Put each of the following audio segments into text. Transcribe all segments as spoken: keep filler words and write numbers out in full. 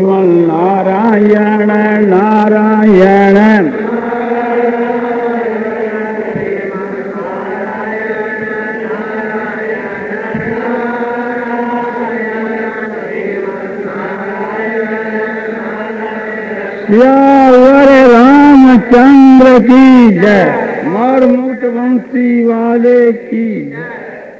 श्रीमन नारायण नारायण श्यावर रामचंद्र की जय, मोर मुक्त वंशी वाले की जय।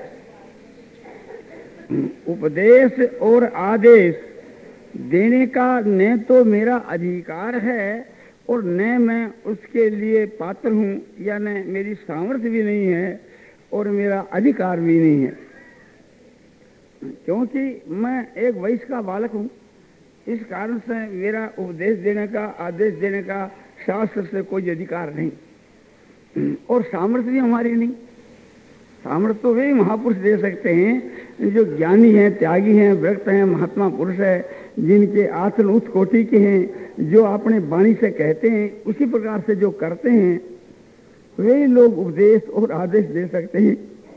उपदेश और आदेश देने का न तो मेरा अधिकार है और न मैं उसके लिए पात्र हूँ, या न मेरी सामर्थ्य भी नहीं है और मेरा अधिकार भी नहीं है, क्योंकि मैं एक वयस्क का बालक हूँ। इस कारण से मेरा उपदेश देने का, आदेश देने का शास्त्र से कोई अधिकार नहीं और सामर्थ्य भी हमारी नहीं। सामर्थ्य तो वे महापुरुष दे सकते हैं जो ज्ञानी हैं, त्यागी हैं, विरक्त हैं, महात्मा पुरुष है, जिनके आचरण उच्च कोटि के हैं, जो अपने वाणी से कहते हैं उसी प्रकार से जो करते हैं, वे लोग उपदेश और आदेश दे सकते हैं।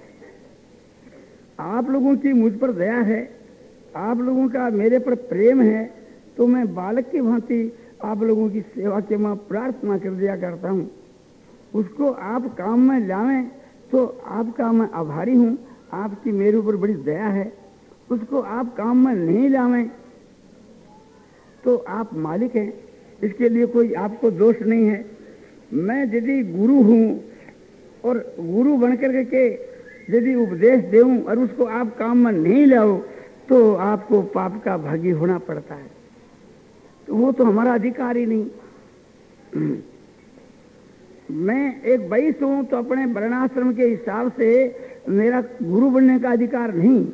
आप लोगों की मुझ पर दया है, आप लोगों का मेरे पर प्रेम है, तो मैं बालक की भांति आप लोगों की सेवा के मैं प्रार्थना कर दिया करता हूँ। उसको आप काम में लावें तो आपका मैं आभारी हूँ, आपकी मेरे ऊपर बड़ी दया है। उसको आप काम में नहीं लावें तो आप मालिक हैं, इसके लिए कोई आपको दोष नहीं है। मैं यदि गुरु हूँ और गुरु बनकर के यदि उपदेश दूं और उसको आप काम में नहीं लाओ तो आपको पाप का भागी होना पड़ता है, तो वो तो हमारा अधिकार ही नहीं। मैं एक वैश्य हूं तो अपने वर्णाश्रम के हिसाब से मेरा गुरु बनने का अधिकार नहीं।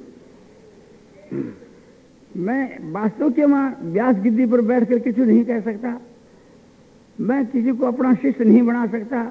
मैं वास्तव के वहां व्यास गिद्दी पर बैठकर किसी नहीं कह सकता, मैं किसी को अपना शिष्य नहीं बना सकता,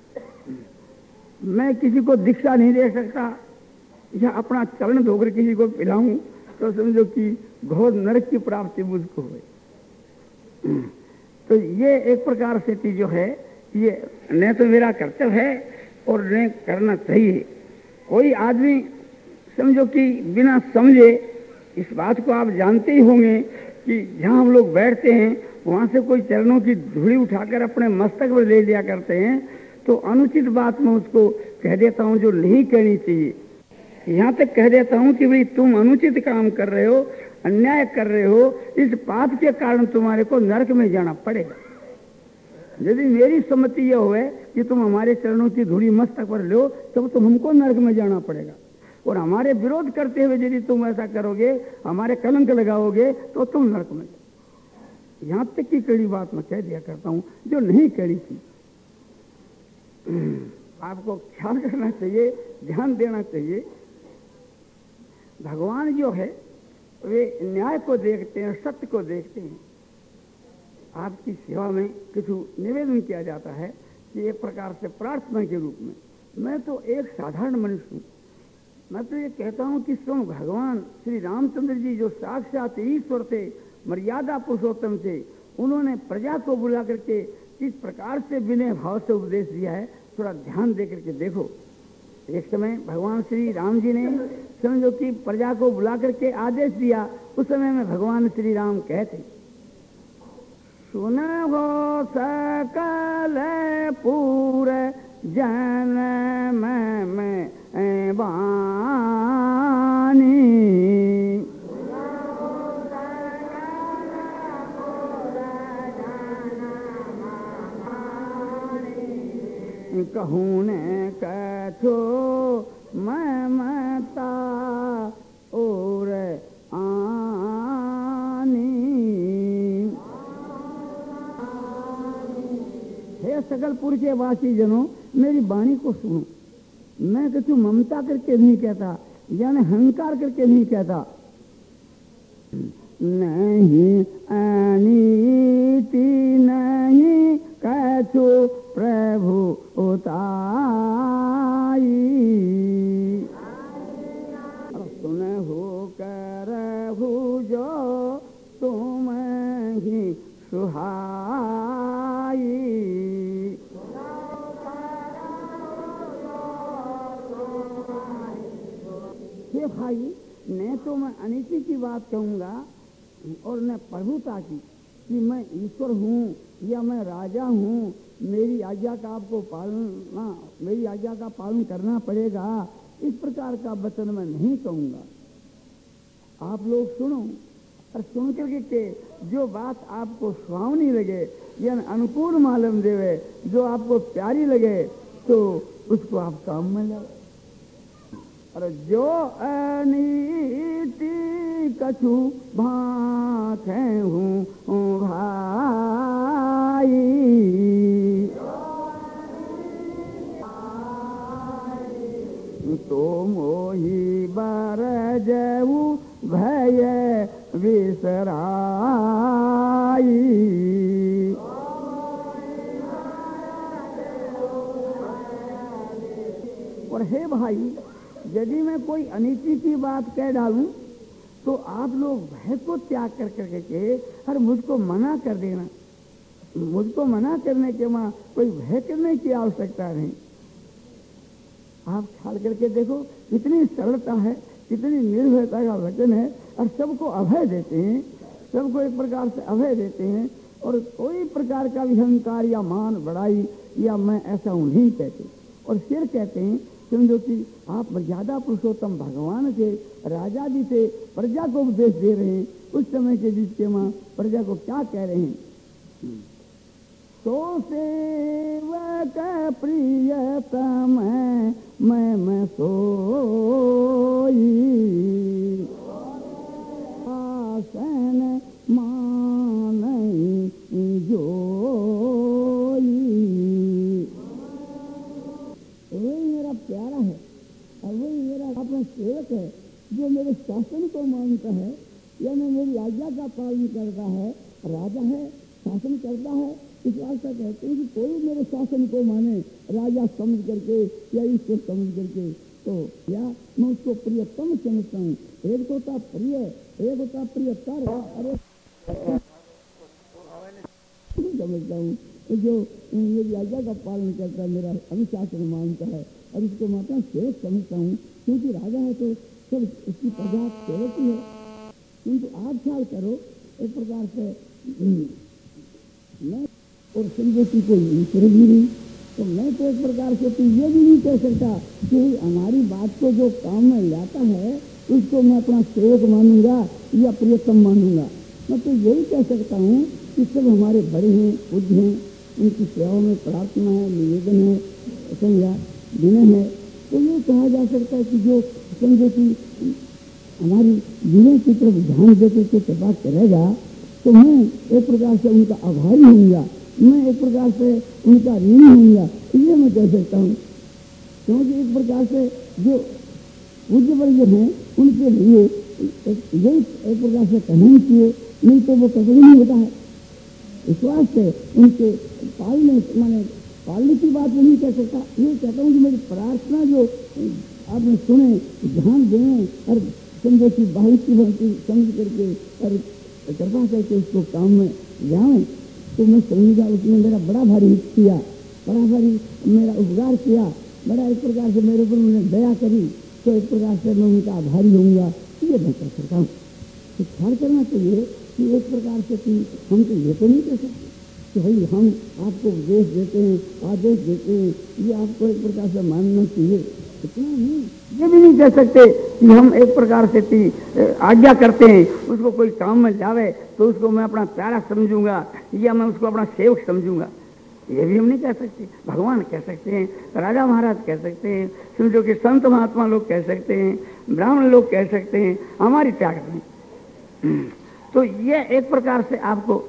मैं किसी को दीक्षा नहीं दे सकता, या अपना चरण धोकर किसी को पिलाऊं तो समझो कि घोर नरक की प्राप्ति मुझको हुई। तो ये एक प्रकार से चीज जो है, ये न तो मेरा कर्तव्य है और न करना चाहिए। कोई आदमी समझो कि बिना समझे, इस बात को आप जानते ही होंगे कि जहां हम लोग बैठते हैं वहां से कोई चरणों की धूली उठाकर अपने मस्तक पर ले लिया करते हैं, तो अनुचित बात मैं उसको कह देता हूं जो नहीं कहनी चाहिए। यहां तक कह देता हूं कि भाई तुम अनुचित काम कर रहे हो, अन्याय कर रहे हो, इस पाप के कारण तुम्हारे को नरक में जाना पड़ेगा। यदि मेरी सम्मति यह हुए कि तुम हमारे चरणों की धूली मस्तक पर लो तब तो हमको नरक में जाना पड़ेगा, और हमारे विरोध करते हुए यदि तुम ऐसा करोगे, हमारे कलंक लगाओगे तो तुम नरक में। यहां तक की कड़ी बात मैं कह दिया करता हूं जो नहीं कड़ी थी। आपको ख्याल करना चाहिए, ध्यान देना चाहिए। भगवान जो है वे न्याय को देखते हैं, सत्य को देखते हैं। आपकी सेवा में कुछ निवेदन किया जाता है कि एक प्रकार से प्रार्थना के रूप में, मैं तो एक साधारण मनुष्य हूँ, मैं तो ये कहता हूँ कि स्वयं भगवान श्री रामचंद्र जी जो साक्षात ईश्वर थे, मर्यादा पुरुषोत्तम थे, उन्होंने प्रजा को बुला करके किस प्रकार से विनय भाव से उपदेश दिया है, थोड़ा ध्यान दे करके देखो। एक समय भगवान श्री राम जी ने समझो कि प्रजा को बुला करके आदेश दिया, उस समय में भगवान श्री राम कहते, सुन हो सकल पूरे जन्म में वाणी, कहूँ ने कथो ममता और आनी। हे सकलपुर के वासी जनों, मेरी वाणी को सुनो। मैं कछु ममता करके नहीं कहता, यानी अहंकार करके नहीं कहता। नहीं अनीति नहीं कछु प्रभु उताई, सुन हो करहु जो तुम ही सुहाई। हे भाई, मैं तो मैं अनीति की बात कहूंगा, और न प्रभुता की कि मैं ईश्वर हूँ या मैं राजा हूँ, मेरी आज्ञा का आपको पालना, मेरी आज्ञा का पालन करना पड़ेगा, इस प्रकार का वचन मैं नहीं कहूँगा। आप लोग सुनो और सुन करके के जो बात आपको सुहावनी लगे या अनुकूल मालूम देवे, जो आपको प्यारी लगे, तो उसको आप काम में लो। और जो अनीति कछु भाखे हूँ भाई, तो मोही बर जऊ भय विसराई। और हे भाई, यदि मैं कोई अनीति की बात कह डालूं तो आप लोग भय को त्याग कर करके के हर मुझको मना कर देना। मुझको मना करने के वहां कोई भय करने की आवश्यकता नहीं। आप ख्याल करके देखो, कितनी सरलता है, कितनी निर्भयता का वचन है, और सबको अभय देते हैं, सबको एक प्रकार से अभय देते हैं, और कोई प्रकार का भी अहंकार या मान बढ़ाई या मैं ऐसा हूं नहीं कहते। और फिर कहते हैं, समझो कि आप मर्यादा पुरुषोत्तम भगवान के राजा जी से प्रजा को उपदेश दे रहे हैं, उस समय के बीच के मां प्रजा को क्या कह रहे हैं? तो सेवक प्रियतम मैं मैं सोई, आसन मानई जोई। वही मेरा प्यारा है और वही मेरा अपना सेवक है, जो मेरे शासन को मानता है या मैं मेरी आज्ञा का पालन करता है, राजा है, शासन करता है। इस वास्ते कहते हैं कि कोई मेरे शासन को माने राजा समझ करके या ईश्वर समझ करके, तो या मैं उसको प्रियतम समझता हूँ। एक तो था प्रिय, एक होता प्रियतर, अरे समझता हूँ जो मेरी आज्ञा का पालन करता है, मेरा अनुशासन मानता है, और इसको मैं अपना सेवक समझता हूँ, क्योंकि राजा है तो सब उसकी प्रजा सेवक ही है। किंतु आप ख्याल करो, एक प्रकार से मैं और समझो कि कोई ईश्वर भी नहीं, तो मैं तो एक प्रकार से तो ये भी नहीं कह सकता कि हमारी बात को जो काम में लाता है उसको मैं अपना सेवक मानूंगा या प्रियतम मानूंगा। मैं तो यही कह सकता हूँ कि सब हमारे बड़े हैं, बुद्ध हैं, उनकी सेवा में प्रार्थना है, निवेदन है, समझा विनय है। तो ये कहा जा सकता है कि जो समझो कि हमारी विनय की तरफ ध्यान देकर के कृपा करेगा, तो मैं एक प्रकार से उनका आभारी होऊंगा, मैं एक प्रकार से उनका ऋणी होऊंगा, ये मैं कह सकता हूँ। क्योंकि एक प्रकार से जो पूज्य वर्ग हैं उनके लिए यही एक प्रकार से कहना चाहिए, नहीं तो वो कभी नहीं होता है। विश्वास से उनके पालने माने पालने की बात नहीं कह सकता। ये कहता हूँ कि मेरी प्रार्थना जो आपने सुने, ध्यान दें और समझो कि बाहर की भक्ति समझ करके और कृपा करके उसको काम में जाएं, तो मैं समझूंगा उसने मेरा बड़ा भारी हित किया, बड़ा भारी मेरा उपकार किया, बड़ा एक प्रकार से मेरे ऊपर उन्होंने दया करी, तो एक प्रकार से मैं उनका आभारी होऊंगा। ये मैं कह सकता हूँ। तो ख्याल करना चाहिए कि एक प्रकार से कि हम तो ये तो नहीं कह सकते कि भाई हम आपको उपदेश देते हैं, आदेश देते हैं, ये आपको एक प्रकार से मानना चाहिए, इतना नहीं। ये भी नहीं कह सकते कि हम एक प्रकार से आज्ञा करते हैं, उसको कोई काम में जावे तो उसको मैं अपना प्यारा समझूंगा या मैं उसको अपना सेवक समझूंगा, ये भी हम नहीं कह सकते। भगवान कह सकते हैं, राजा महाराज कह सकते हैं, समझो कि संत महात्मा लोग कह सकते हैं, ब्राह्मण लोग कह सकते हैं, हमारी त्याग नहीं। तो ये एक प्रकार से आपको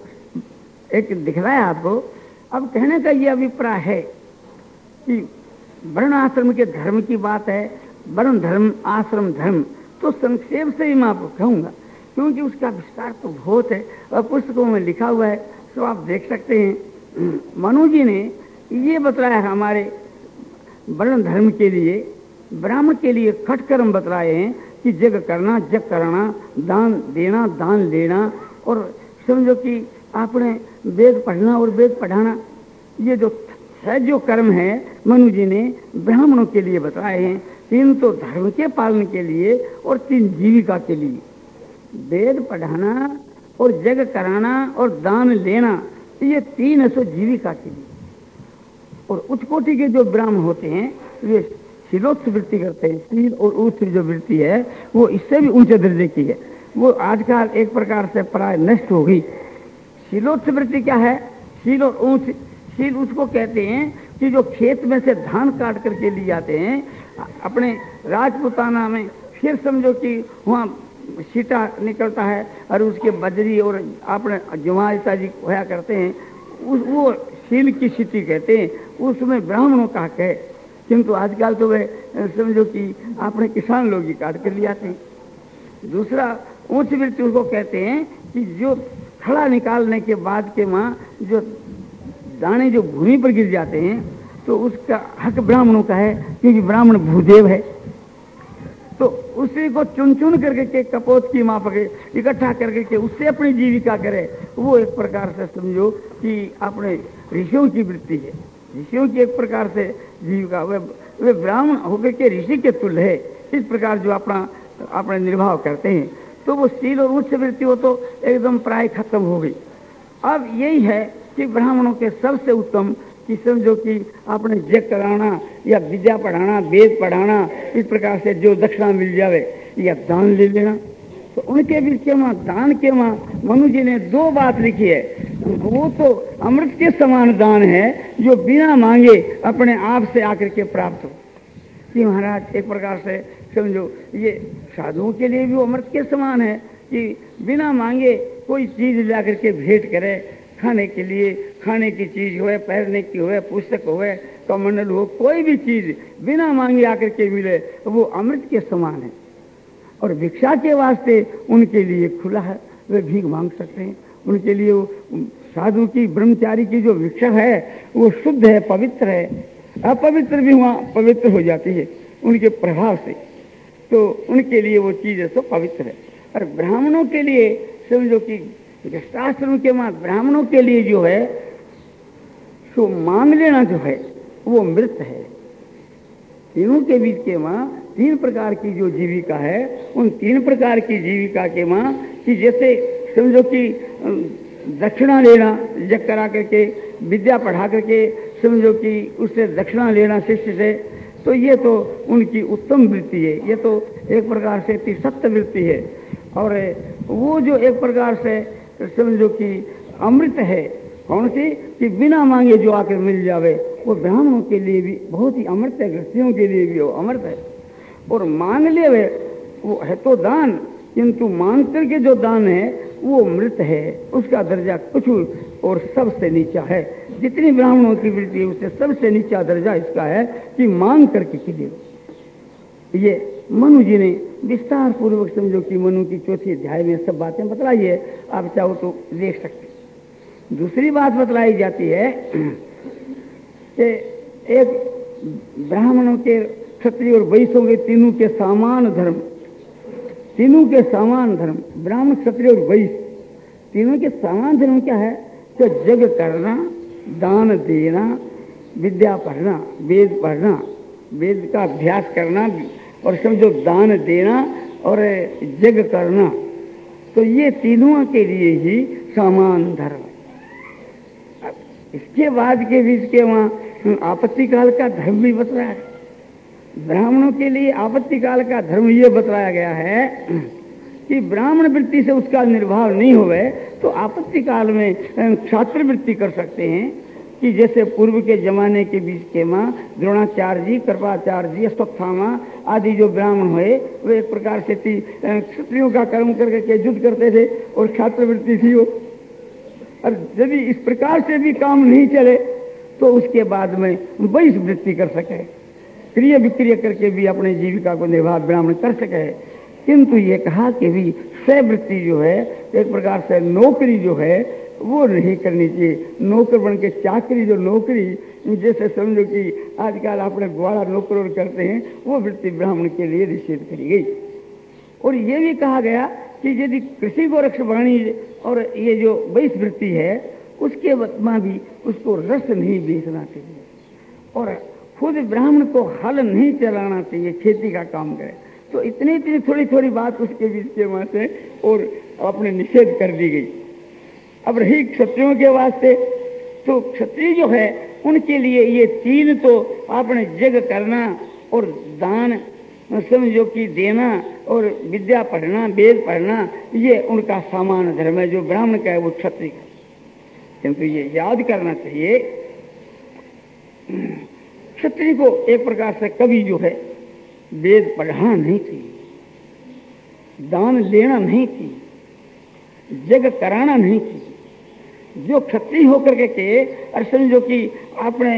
एक दिख रहा है आपको। अब कहने का ये अभिप्राय है कि वर्ण आश्रम के धर्म की बात है, वर्ण धर्म आश्रम धर्म, तो संक्षेप से ही मैं आपको कहूंगा, क्योंकि उसका विस्तार तो बहुत है और पुस्तकों में लिखा हुआ है, तो आप देख सकते हैं। मनु जी ने ये बतलाया हमारे वर्ण धर्म के लिए, ब्राह्मण के लिए खट कर्म बतलाए हैं कि जग करना, जग करना, दान देना, दान लेना, और समझो कि आपने वेद पढ़ना और वेद पढ़ाना, ये जो है जो कर्म है मनु जी ने ब्राह्मणों के लिए बताए हैं। तीन तो धर्म के पालन के लिए और तीन जीविका के लिए। वेद पढ़ाना और जग कराना और दान लेना, ये तीन है सो जीविका के लिए। और उच्च कोटि के जो ब्राह्मण होते हैं वे शीलोत्स वृत्ति करते हैं। शील और उच्च जो वृत्ति है वो इससे भी ऊंचे दर्जे की है, वो आजकल एक प्रकार से प्राय नष्ट हो गई। शीलोत्स वृत्ति क्या है? शील और ऊंच। शील उसको कहते हैं कि जो खेत में से धान काट करके लिए जाते हैं अपने राजपुताना में, फिर समझो कि वहाँ सीटा निकलता है और उसके बजरी और अपने जुआ इत्यादि होया करते हैं, उस वो शील की सीटी कहते हैं, उसमें ब्राह्मणों का हक है। किंतु आजकल तो वे समझो कि अपने किसान लोग ही काट कर ले आते हैं। दूसरा उच्च वृत्ति उसको कहते हैं कि जो थड़ा निकालने के बाद के वहाँ जो दाने जो भूमि पर गिर जाते हैं तो उसका हक ब्राह्मणों का है, क्योंकि ब्राह्मण भूदेव है। तो उसी को चुन चुन करके के कपोत की माप के इकट्ठा करके के उससे अपनी जीविका करे, वो एक प्रकार से समझो कि अपने ऋषियों की वृत्ति है। ऋषियों की एक प्रकार से जीविका, वे वे ब्राह्मण होकर के ऋषि के तुल्य है। इस प्रकार जो अपना अपने निर्वाह करते हैं, तो वो शील और उच्च वृत्ति हो तो एकदम प्राय खत्म हो गई। अब यही है कि ब्राह्मणों के सबसे उत्तम कि समझो कि आपने जग कराना या विद्या पढ़ाना, वेद पढ़ाना, इस प्रकार से जो दक्षिणा मिल जावे या दान ले लेना। तो उनके बीच के वहाँ दान के वहाँ मनु जी ने दो बात लिखी है। वो तो अमृत के समान दान है जो बिना मांगे अपने आप से आकर के प्राप्त हो। कि महाराज एक प्रकार से समझो ये साधुओं के लिए भी वो अमृत के समान है कि बिना मांगे कोई चीज ला करके भेंट करे, खाने के लिए खाने की चीज हो, पहनने की हो, पुस्तक हो, कमंडल हो, कोई भी चीज बिना मांगे आकर के मिले, वो अमृत के समान है। और भिक्षा के वास्ते उनके लिए खुला है, वे भीख मांग सकते हैं। उनके लिए वो साधु की ब्रह्मचारी की जो भिक्षा है वो शुद्ध है, पवित्र है। अपवित्र भी वहाँ पवित्र हो जाती है उनके प्रभाव से, तो उनके लिए वो चीज है सो पवित्र है। और ब्राह्मणों के लिए समझो कि शास्त्र के मां ब्राह्मणों के लिए जो है सो मांग लेना जो है वो मृत है। तीनों के बीच के मां तीन प्रकार की जो जीविका है, उन तीन प्रकार की जीविका के मां कि जैसे समझो कि दक्षिणा लेना, जग करा करके विद्या पढ़ा करके समझो कि उससे दक्षिणा लेना शिष्य से, तो ये तो उनकी उत्तम वृत्ति है। ये तो एक प्रकार से तिसत्य वृत्ति है। और वो जो एक प्रकार से समझो कि अमृत है, कौन सी कि बिना मांगे जो आकर मिल जावे, वो ब्राह्मणों के लिए भी बहुत ही अमृत है, गृहस्थियों के लिए भी वो अमृत है। और मांग ले वे वो है तो दान, किंतु मांग करके जो दान है वो मृत है, उसका दर्जा कुछ और सबसे नीचा है। जितनी ब्राह्मणों की वृत्ति है उससे सबसे नीचा दर्जा इसका है कि मांग करके के लिए। ये मनु जी ने विस्तार पूर्वक समझो कि मनु की चौथी अध्याय में सब बातें बतलाई है, आप चाहो तो देख सकते। दूसरी बात बतलाई जाती है कि एक ब्राह्मणों के, क्षत्रिय और वैश्यों के तीनों के समान धर्म, तीनों के समान धर्म, ब्राह्मण क्षत्रिय और वैश्य तीनों के समान धर्म क्या है? तो जग करना, दान देना, विद्या पढ़ना, वेद पढ़ना, वेद का अभ्यास करना और समझो दान देना और जग करना, तो ये तीनों के लिए ही समान धर्म। इसके बाद के बीच के वहां आपत्ति काल का धर्म भी बतलाया है। ब्राह्मणों के लिए आपत्ति काल का धर्म ये बतलाया गया है कि ब्राह्मण वृत्ति से उसका निर्वाह नहीं होवे तो आपत्ति काल में क्षात्र वृत्ति कर सकते हैं। कि जैसे पूर्व के जमाने के बीच के माँ द्रोणाचार्य जी, कृपाचार्य जी, अश्वत्थामा आदि जो ब्राह्मण हुए वे एक प्रकार से क्षत्रियों का कर्म करके युद्ध करते थे और छात्र वृत्ति थी वो। और यदि इस प्रकार से भी काम नहीं चले तो उसके बाद में वैश्य वृत्ति कर सके, क्रिय विक्रिय करके भी अपने जीविका को निर्वाह ब्राह्मण कर सके। किंतु ये कहा कि भी स्ववृत्ति जो है एक प्रकार से नौकरी जो है वो नहीं करनी चाहिए। नौकर बन के चाकरी, जो नौकरी जैसे समझो कि आजकल अपने ग्वाड़ा नौकर करते हैं, वो वृत्ति ब्राह्मण के लिए निषेध करी गई। और ये भी कहा गया कि यदि कृषि गोरक्ष वाणिज्य और ये जो वैश्य वृत्ति है उसके वत्मा भी उसको रस नहीं बेचना चाहिए और खुद ब्राह्मण को हल नहीं चलाना चाहिए, खेती का काम करे। तो इतनी इतनी थोड़ी थोड़ी बात उसके बीच के वहां से और अपने निषेध कर दी गई। अब रही क्षत्रियों के वास्ते, तो क्षत्रिय जो है उनके लिए ये तीन तो आपने जग करना और दान समझो कि देना और विद्या पढ़ना, वेद पढ़ना, ये उनका सामान्य धर्म है। जो ब्राह्मण का है वो क्षत्रिय का। किंतु ये याद करना चाहिए, क्षत्रिय को एक प्रकार से कभी जो है वेद पढ़ना नहीं चाहिए, दान लेना नहीं चाहिए, जग कराना नहीं चाहिए। जो क्षत्रिय होकर के, के और समझो कि आपने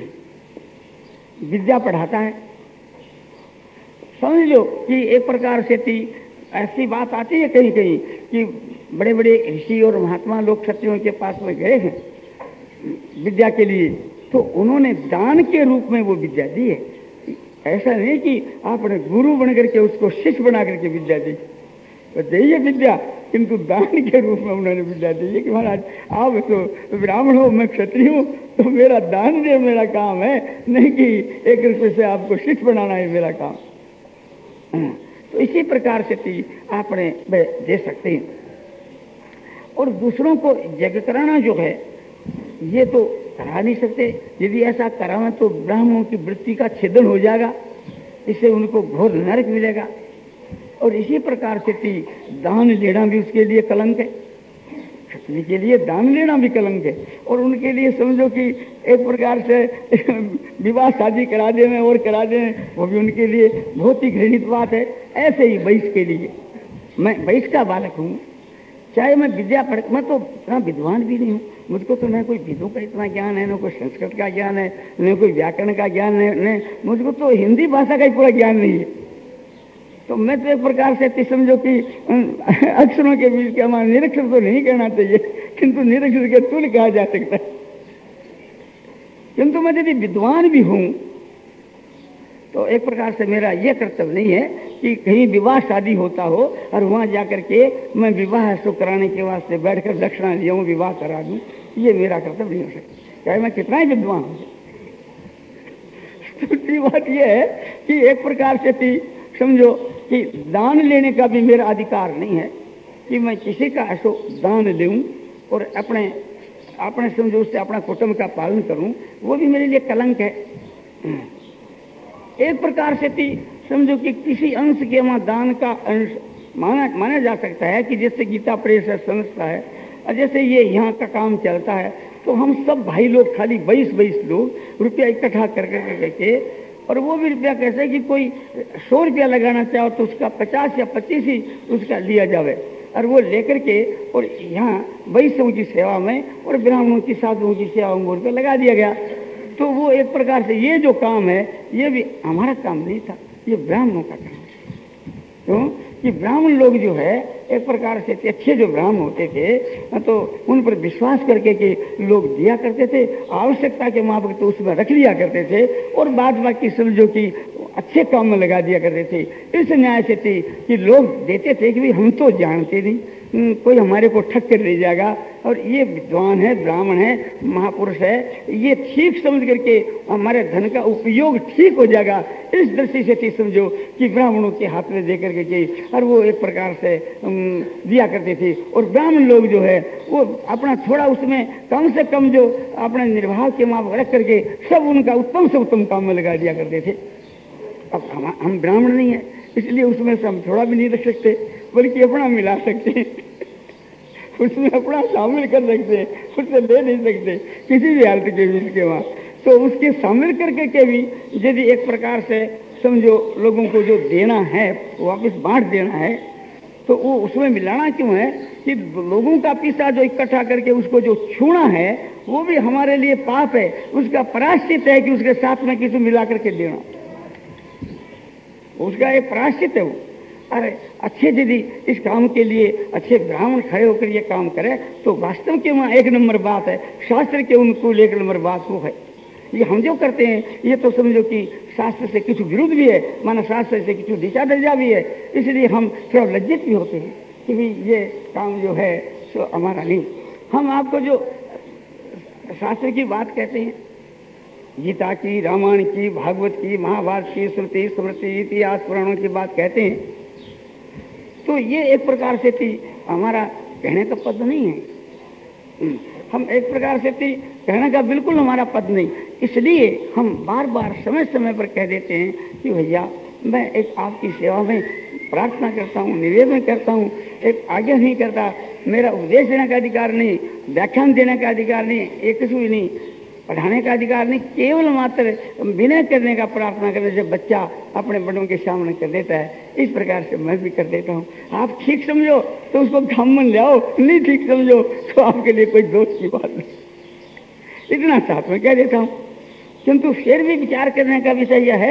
विद्या पढ़ाता है, समझ लो कि एक प्रकार से थी ऐसी बात आती है कहीं कहीं कि बड़े बड़े ऋषि और महात्मा लोग क्षत्रियों के पास में गए हैं विद्या के लिए, तो उन्होंने दान के रूप में वो विद्या दी है। ऐसा नहीं कि आपने गुरु बन करके उसको शिष्य बना करके विद्या दी, तो दी विद्या किंतु दान के रूप में उन्होंने विद्या दी है कि महाराज आप तो ब्राह्मण हो, मैं क्षत्रिय हूँ, तो मेरा दान दे मेरा काम है, नहीं कि एक रुपये से आपको शिष्य बनाना है मेरा काम। तो इसी प्रकार से थी आपने दे सकते हैं। और दूसरों को जग कराना जो है ये तो करा नहीं सकते। यदि ऐसा कराना तो ब्राह्मणों की वृत्ति का छेदन हो जाएगा, इससे उनको घोर नरक मिलेगा। और इसी प्रकार से थी दान लेना भी उसके लिए कलंक है, क्षत्रिय के लिए दान लेना भी कलंक है। और उनके लिए समझो कि एक प्रकार से विवाह शादी करा दें और करा दें, वो भी उनके लिए बहुत ही घृणित बात है। ऐसे ही वैश्य के लिए, मैं वैश्य का बालक हूँ, चाहे मैं विद्या पढ़, मैं तो इतना विद्वान भी नहीं हूँ, मुझको तो न कोई वेदों का इतना ज्ञान है, न कोई संस्कृत का ज्ञान है, न कोई व्याकरण का ज्ञान है, न मुझको तो हिंदी भाषा का ही पूरा ज्ञान नहीं है। तो मैं तो एक प्रकार से समझो कि अक्षरों के बीच के हमारा निरक्षर तो नहीं कहना चाहिए, किंतु निरक्षर के तुल्य कहा जा सकता है। किंतु मैं यदि विद्वान भी हूं तो एक प्रकार से मेरा यह कर्तव्य नहीं है कि कहीं विवाह शादी होता हो और वहां जाकर के मैं विवाह सो कराने के वास्ते बैठकर दक्षिणा लिया हूं, विवाह करा दूं, ये मेरा कर्तव्य नहीं हो सकता, चाहे मैं कितना ही विद्वान हूं। दूसरी बात यह है कि एक प्रकार से थी समझो कि दान लेने का भी मेरा अधिकार नहीं है कि मैं किसी का ऐसो दान लूं और अपने अपने समझो उससे अपना कुटुंब का पालन करूं, वो भी मेरे लिए कलंक है। एक प्रकार से थी समझो कि किसी अंश के वहां दान का अंश माना माना जा सकता है कि जैसे गीता प्रेस है, संस्था है, और जैसे ये यहाँ का काम चलता है, तो हम सब भाई लोग खाली बाईस बाईस लोग रुपया इकट्ठा कर करके, और वो भी रुपया कैसे कि कोई सौ रुपया लगाना चाहो तो उसका पचास या पच्चीस ही उसका लिया जावे, और वो लेकर के और यहाँ वैश्यों की सेवा में और ब्राह्मणों की साधुओं की सेवा में रुपया लगा दिया गया। तो वो एक प्रकार से ये जो काम है ये भी हमारा काम नहीं था, ये ब्राह्मणों का काम है। क्यों कि ब्राह्मण लोग जो है एक प्रकार से अच्छे जो ब्राह्मण होते थे तो उन पर विश्वास करके कि लोग दिया करते थे, आवश्यकता के माफक तो उसमें रख लिया करते थे, और बाद बाकी समझो कि अच्छे काम में लगा दिया करते थे। इस न्याय से थी कि लोग देते थे कि भाई हम तो जानते नहीं, कोई हमारे को ठग कर ले जाएगा, और ये विद्वान है, ब्राह्मण है, महापुरुष है, ये ठीक समझ करके हमारे धन का उपयोग ठीक हो जाएगा। इस दृष्टि से थी समझो कि ब्राह्मणों के हाथ में दे करके की, और वो एक प्रकार से दिया करते थे। और ब्राह्मण लोग जो है वो अपना थोड़ा उसमें कम से कम जो अपने निर्वाह के माप रख करके सब उनका उत्तम से उत्तम काम में लगा दिया करते थे। अब हम हम ब्राह्मण नहीं है, इसलिए उसमें से हम थोड़ा भी नहीं रख सकते, बल्कि अपना मिला सकते हैं, उसमें अपना शामिल कर सकते हैं, उससे ले नहीं सकते किसी भी हालत के बीच के वहां। तो उसके शामिल करके के भी यदि एक प्रकार से समझो लोगों को जो देना है वापस बांट देना है, तो वो उसमें मिलाना क्यों है कि लोगों का पैसा जो इकट्ठा करके उसको जो छूना है वो भी हमारे लिए पाप है। उसका प्रायश्चित है कि उसके साथ में किसी मिला करके देना, उसका एक प्रायश्चित है वो। अरे अच्छे यदि इस काम के लिए अच्छे ब्राह्मण खड़े होकर ये काम करे तो वास्तव के वहाँ एक नंबर बात है, शास्त्र के अनुकूल एक नंबर बात वो है। ये हम जो करते हैं ये तो समझो कि शास्त्र से कुछ विरुद्ध भी है, माना शास्त्र से कुछ दिशा दर्जा भी है, इसलिए हम थोड़ा लज्जित भी होते हैं कि भी ये काम जो है सो हमारा नहीं। हम आपको जो शास्त्र की बात कहते हैं गीता की, रामायण की, भागवत की, महाभारत की, श्रुति स्मृति इतिहास पुराणों की बात कहते हैं, तो ये एक प्रकार से थी हमारा कहने का पद नहीं है। हम एक प्रकार से थी कहने का बिल्कुल हमारा पद नहीं, इसलिए हम बार बार समय समय पर कह देते हैं कि भैया मैं एक आपकी सेवा में प्रार्थना करता हूँ, निवेदन करता हूँ, एक आज्ञा नहीं करता, मेरा उपदेश देने का अधिकार नहीं, व्याख्यान देने का अधिकार नहीं, एक कुछ भी नहीं, पढ़ाने का अधिकार नहीं, केवल मात्र विनय करने का, प्रार्थना करने से बच्चा अपने बड़ों के सामने कर देता है, इस प्रकार से मैं भी कर देता हूँ। आप ठीक समझो तो उसको घामन ले आओ, नहीं ठीक समझो तो आपके लिए कोई दोष की बात नहीं, इतना साथ में कह देता हूँ। किंतु फिर भी विचार करने का विषय यह है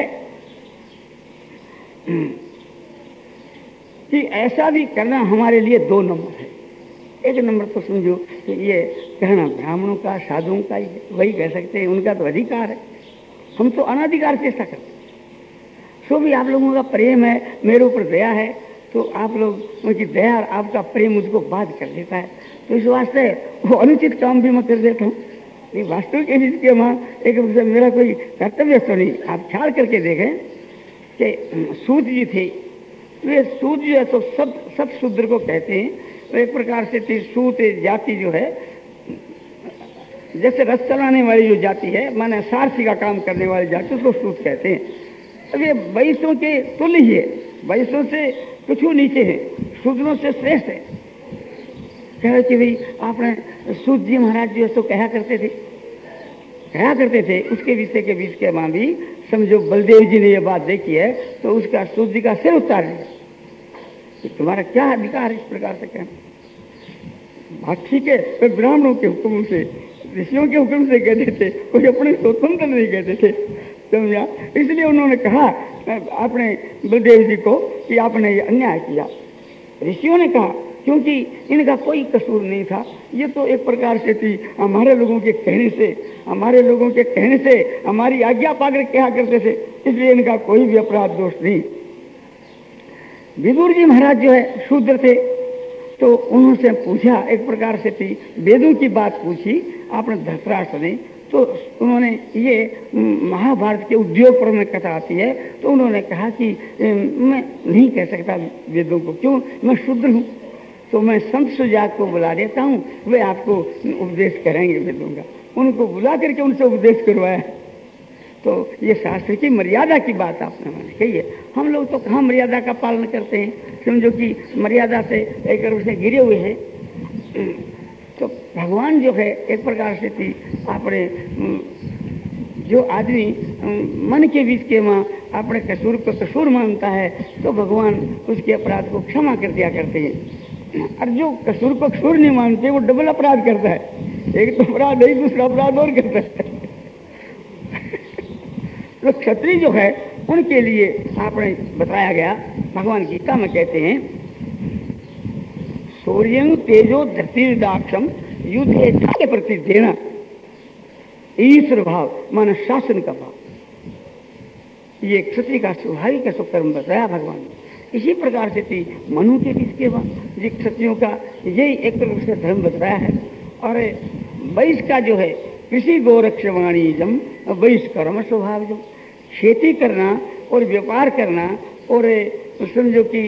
कि ऐसा भी करना हमारे लिए दो नंबर है। एक नंबर तो समझो कि ये कहना ब्राह्मणों का, साधुओं का ही वही कह सकते हैं, उनका तो अधिकार है, हम तो अनाधिकार चेष्टा करते हैं। सो भी आप लोगों का प्रेम है, मेरे ऊपर दया है, तो आप लोग उनकी दया और आपका प्रेम मुझको बाध कर देता है, तो इस वास्ते वो अनुचित काम भी मैं कर देता हूँ। ये वास्तव के इसके वहाँ एक मेरा कोई कर्तव्य तो नहीं। आप ख्याल करके देखें कि सूत जी थे, वे सूत जो है तो सब सब शूद्र को कहते हैं, तो एक प्रकार से थी सूत जाति जो है, जैसे रथ चलाने वाली जो जाति है, माने सारथी का काम करने वाली जाति, उसको सूत कहते हैं। अब ये वैश्यों के तुल्य ही है, वैश्यों से कुछ नीचे है, शूद्रों से श्रेष्ठ है। कहे कि भाई आपने सूत जी महाराज जो तो कहा करते थे कहा करते थे उसके विषय के बीच के मां भी समझो बलदेव जी ने ये बात देखी है, तो उसका सूत जी का सिर उतार दिया, तुम्हारा क्या अधिकार है इस प्रकार से कहना। बात ठीक है, तो ब्राह्मणों के हुक्म से, ऋषियों के हुक्म से कहते थे, कोई अपने स्वतंत्र नहीं कहते थे, समझा। इसलिए उन्होंने कहा अपने बलदेव जी को कि आपने ये अन्याय किया। ऋषियों ने कहा क्योंकि इनका कोई कसूर नहीं था, ये तो एक प्रकार से थी हमारे लोगों के कहने से, हमारे लोगों के कहने से हमारी आज्ञा पाकर कहा करते थे, इसलिए इनका कोई भी अपराध दोष नहीं। विदुर जी महाराज जो है शूद्र थे, तो उन्होंने पूछा, एक प्रकार से थी वेदों की बात पूछी आपने धृतराष्ट्र ने, तो उन्होंने ये महाभारत के उद्योग पर में कथा आती है, तो उन्होंने कहा कि मैं नहीं कह सकता वेदों को, क्यों, मैं शूद्र हूँ, तो मैं संत सुजात को बुला देता हूँ, वे आपको उपदेश करेंगे वेदों का। उनको बुला करके उनसे उपदेश करवाया। तो ये शास्त्र की मर्यादा की बात आपने मैंने कही है। हम लोग तो कहाँ मर्यादा का पालन करते हैं, समझो कि मर्यादा से एक रूप से गिरे हुए हैं। तो भगवान जो है एक प्रकार से थी अपने जो आदमी मन के बीच के वहाँ अपने कसूर को कसूर मानता है, तो भगवान उसके अपराध को क्षमा कर दिया करते हैं। और जो कसूर को कसूर नहीं मानते वो डबल अपराध करता है, एक तो अपराध नहीं दूसरा अपराध और करता है। तो क्षत्रिय जो है उनके लिए आपने बताया गया, भगवान गीता में कहते हैं सूर्यं तेजो धृतिर्दाक्षम युद्धे के प्रति देना, ईश्वर भाव माना शासन का भाव, ये क्षत्रिय का स्वाभाविक कर्म बताया भगवान ने। इसी प्रकार से थी मनु के बीच के बाद ये क्षत्रियों का यही एक तरह से धर्म बताया है। और वैश्य का जो है कृषि गोरक्षवाणिजम वैश्य कर्म स्वभावजम, खेती करना और व्यापार करना और समझो कि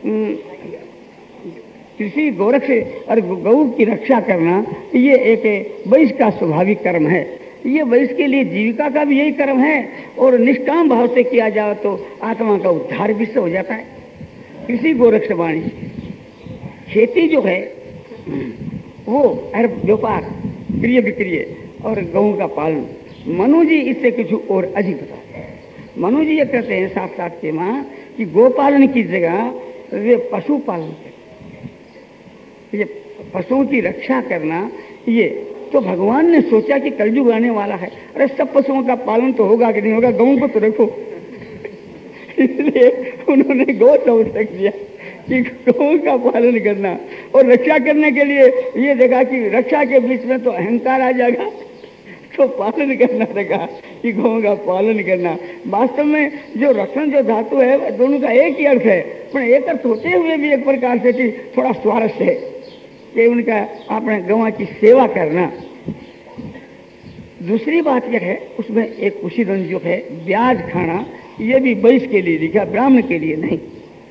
कृषि गोरक्ष और गौ की रक्षा करना, ये एक वैश्य का स्वाभाविक कर्म है। ये वैश्य के लिए जीविका का भी यही कर्म है, और निष्काम भाव से किया जाए तो आत्मा का उद्धार भी हो जाता है। कृषि गोरक्षवाणी, खेती जो है वो हर व्यापार प्रिय विक्रिय और गऊ का पालन। मनु जी इससे कुछ और अधिक बताते हैं। मनु जी ये कहते हैं साथ साथ के माँ कि गोपालन की जगह वे पशु पालन करते, ये पशुओं की रक्षा करना, ये तो भगवान ने सोचा कि कलयुग आने वाला है, अरे सब पशुओं का पालन तो होगा कि नहीं होगा, गऊ को तो रखो। इसलिए उन्होंने गौ संरक्षक दिया कि गौ का पालन करना, और रक्षा करने के लिए ये देखा कि रक्षा के बीच में तो अहंकार आ जाएगा, तो पालन करना देखा कि गौ का पालन करना। वास्तव में जो रक्षण जो धातु है दोनों का एक ही अर्थ है, पर एक अर्थ होते हुए भी एक प्रकार से थोड़ा स्वारस्य है कि उनका अपने गौ की सेवा करना। दूसरी बात यह है, उसमें एक उसी दिन जो है ब्याज खाना, ये भी वैश्य के लिए लिखा, ब्राह्मण के लिए नहीं।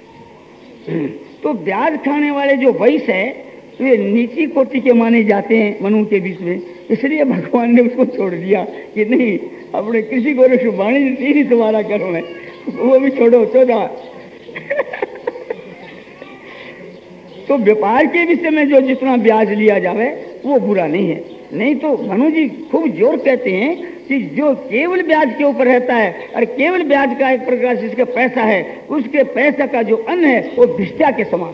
तो ब्याज खाने वाले जो वैश्य है वे नीची कोटि के माने जाते हैं मनु के बीच में, इसलिए भगवान ने उसको छोड़ दिया कि नहीं, अपने कृषि गोरक्ष वाणिज्य ही तुम्हारा कर्म है, वो भी छोड़ो चौदह। तो व्यापार के विषय में जो जितना ब्याज लिया जावे वो बुरा नहीं है। नहीं तो मनु जी खूब जोर कहते हैं कि जो केवल ब्याज के ऊपर रहता है और केवल ब्याज का एक प्रकार से जिसका पैसा है, उसके पैसा का जो अन्न है वो भिष्टा के समान।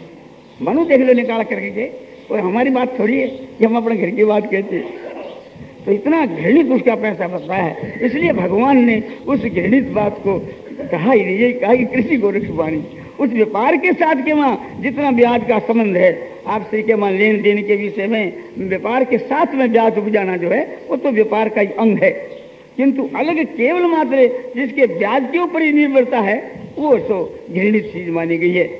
मनु देख लो निकाल करके के, और हमारी बात थोड़ी है कि हम अपने घर की बात कहते हैं। तो इतना घृणित उसका पैसा बता है, इसलिए भगवान ने उस घृणित बात को कहा ही नहीं। यही कहा कि कृषि गोरक्ष वाणी, उस व्यापार के साथ के वहाँ जितना ब्याज का संबंध है आपसे के वहाँ लेन देन के विषय में, व्यापार के साथ में ब्याज उपजाना जो है वो तो व्यापार का ही अंग है। किंतु अलग केवल मात्र जिसके ब्याज के ऊपर ही निर्भरता है वो तो घृणित चीज मानी गई है।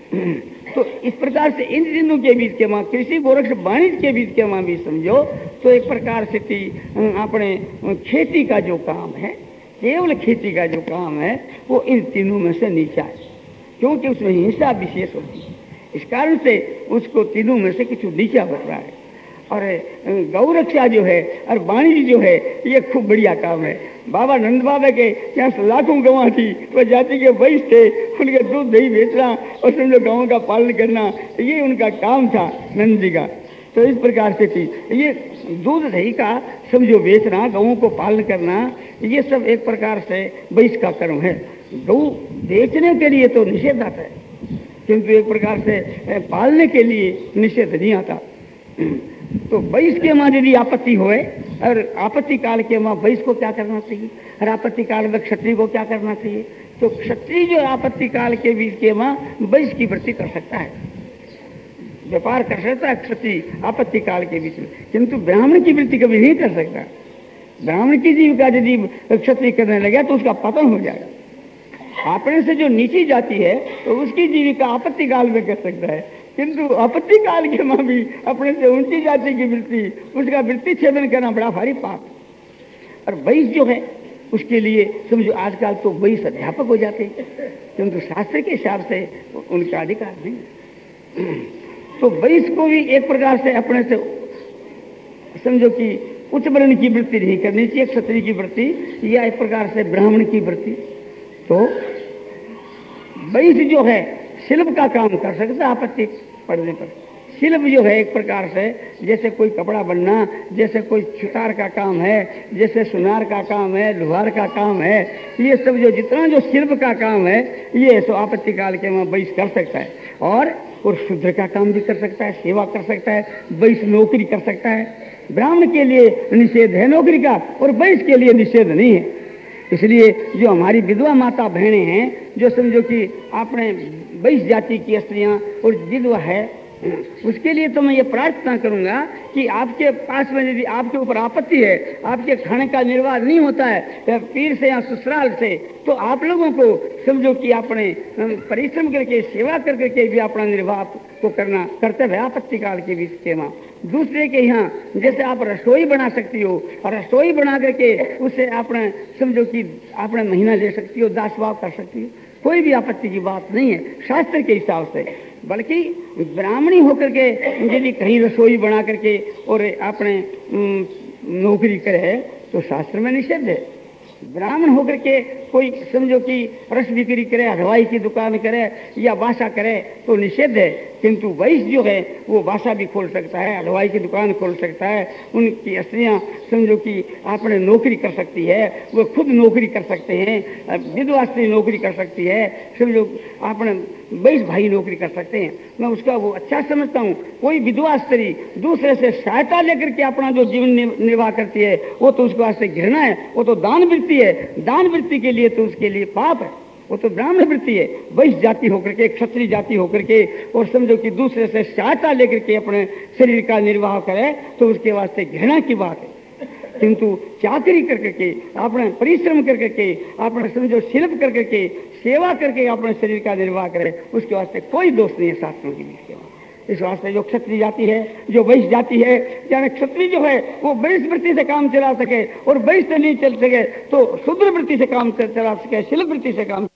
तो इस प्रकार से इन दिनों के बीच के वहाँ कृषि गोरक्ष वाणिज्य के बीच के वहाँ भी समझो तो एक प्रकार से अपने खेती का जो काम है, केवल खेती का जो काम है वो इन तीनों में से नीचा है, क्योंकि उसमें हिंसा विशेष होती है। इस कारण से उसको तीनों में से कुछ नीचा बन रहा है। और गौरक्षा जो है और वाणिज्य जो है ये खूब बढ़िया काम है। बाबा नंद बाबा के यहाँ लाखों गवां थी, वह जाति के वैश्य थे, उनके दूध दही बेचना और समझो गाँव का पालन करना, ये उनका काम था नंद जी का। तो इस प्रकार से थी ये दूध दही का समझो बेचना, गऊ को पालन करना, ये सब एक प्रकार से वैश्य का कर्म है। गऊ बेचने के लिए तो निषेध आता है, किंतु एक प्रकार से पालने के लिए निषेध नहीं आता। तो वैश्य के माँ यदि आपत्ति होए और आपत्ति काल के माँ वैश्य को क्या करना चाहिए और आपत्ति काल में क्षत्रिय को क्या करना चाहिए, तो क्षत्रिय जो आपत्ति काल के बीच के माँ वैश्य की वृत्ति कर सकता है, व्यापार कर सकता है क्षत्रिय आपत्ति काल के बीच में, किंतु ब्राह्मण की वृत्ति कभी नहीं कर सकता। ब्राह्मण की जीविका यदि क्षत्रिय करने लगा तो उसका पतन हो जाएगा। अपने से जो नीची जाति है तो उसकी जीविका आपत्ति काल में कर सकता है, किंतु आपत्ति काल के मां भी अपने से ऊंची जाति की वृत्ति, उसका वृत्ति छेदन करना बड़ा भारी पाप। और वैश्य जो है उसके लिए समझो आजकल तो वैश्य अध्यापक हो जाते हैं, किंतु शास्त्र के हिसाब से उनका अधिकार नहीं। तो वैश्य को भी एक प्रकार से अपने से समझो कि उच्च वर्ण की वृत्ति नहीं करनी चाहिए, क्षत्रिय की वृत्ति या एक प्रकार से ब्राह्मण की वृत्ति। तो वैश्य जो है शिल्प का काम कर सकता है आपत्ति पड़ने पर। शिल्प जो है एक प्रकार से जैसे कोई कपड़ा बनना, जैसे कोई सुतार का काम है, जैसे सुनार का काम है, लोहार का काम है, ये सब जो जितना जो शिल्प का काम है ये तो आपत्ति काल के वहाँ वैश्य कर सकता है। और और शूद्र का काम भी कर सकता है, सेवा कर सकता है, वैश्य नौकरी कर सकता है। ब्राह्मण के लिए निषेध है नौकरी का और वैश्य के लिए निषेध नहीं है। इसलिए जो हमारी विधवा माता बहनें हैं, जो समझो कि आपने वैश्य जाति की स्त्रियां और विधवा है, उसके लिए तो मैं ये प्रार्थना करूंगा कि आपके पास में यदि आपके ऊपर आपत्ति है, आपके खाने का निर्वाह नहीं होता है या पीर से या ससुराल से, तो आप लोगों को समझो कि आपने परिश्रम करके सेवा कर करके भी अपना निर्वाह को करना कर्तव्य है आपत्ति काल के बीच के वहाँ। दूसरे के यहाँ जैसे आप रसोई बना सकती हो और रसोई बना करके उससे आपने समझो कि आपने महीना ले सकती हो, दास भाव कर सकती हो, कोई भी आपत्ति की बात नहीं है शास्त्र के हिसाब से। बल्कि ब्राह्मणी होकर के यदि कहीं रसोई बना करके और आपने नौकरी करे तो शास्त्र में निषेध है। ब्राह्मण होकर के कोई समझो कि रस बिक्री करे, हलवाई की दुकान करे या वासा करे तो निषेध है, किंतु वैश्य जो है वो वासा भी खोल सकता है, हलवाई की दुकान खोल सकता है। उनकी स्त्रियां समझो कि आपने नौकरी कर सकती है, वो खुद नौकरी कर सकते हैं, विधवा स्त्री नौकरी कर सकती है, समझो आपने वैश्य भाई नौकरी कर सकते हैं। मैं उसका वो अच्छा समझता हूँ। कोई विधवा स्त्री दूसरे से सहायता लेकर के अपना जो जीवन निर्वाह करती है वो तो उसके वास्ते घृणा है, वो तो दान वृत्ति है। दान वृत्ति के लिए तो उसके लिए पाप है, वो तो ब्राह्मण वृत्ति है। वैश्य जाति होकर के, क्षत्रिय जाति होकर के और समझो कि दूसरे से सहायता लेकर के अपने शरीर का निर्वाह करे तो उसके वास्ते घृणा की बात है। किंतु चाकरी कर करके, आपने परिश्रम कर करके, आपने समझो शिल्प कर करके, सेवा करके अपने शरीर का निर्वाह करे, उसके वास्ते कोई दोष नहीं है शास्त्रों के बीच के। इस वास्ते जो क्षत्रिय जाति है, जो वैश्य जाति है, यानी क्षत्रिय जो है वो वैश्य वृत्ति से काम चला सके और वैश्य नहीं चल सके तो शूद्र वृत्ति से काम चला सके, शिल्प वृत्ति से काम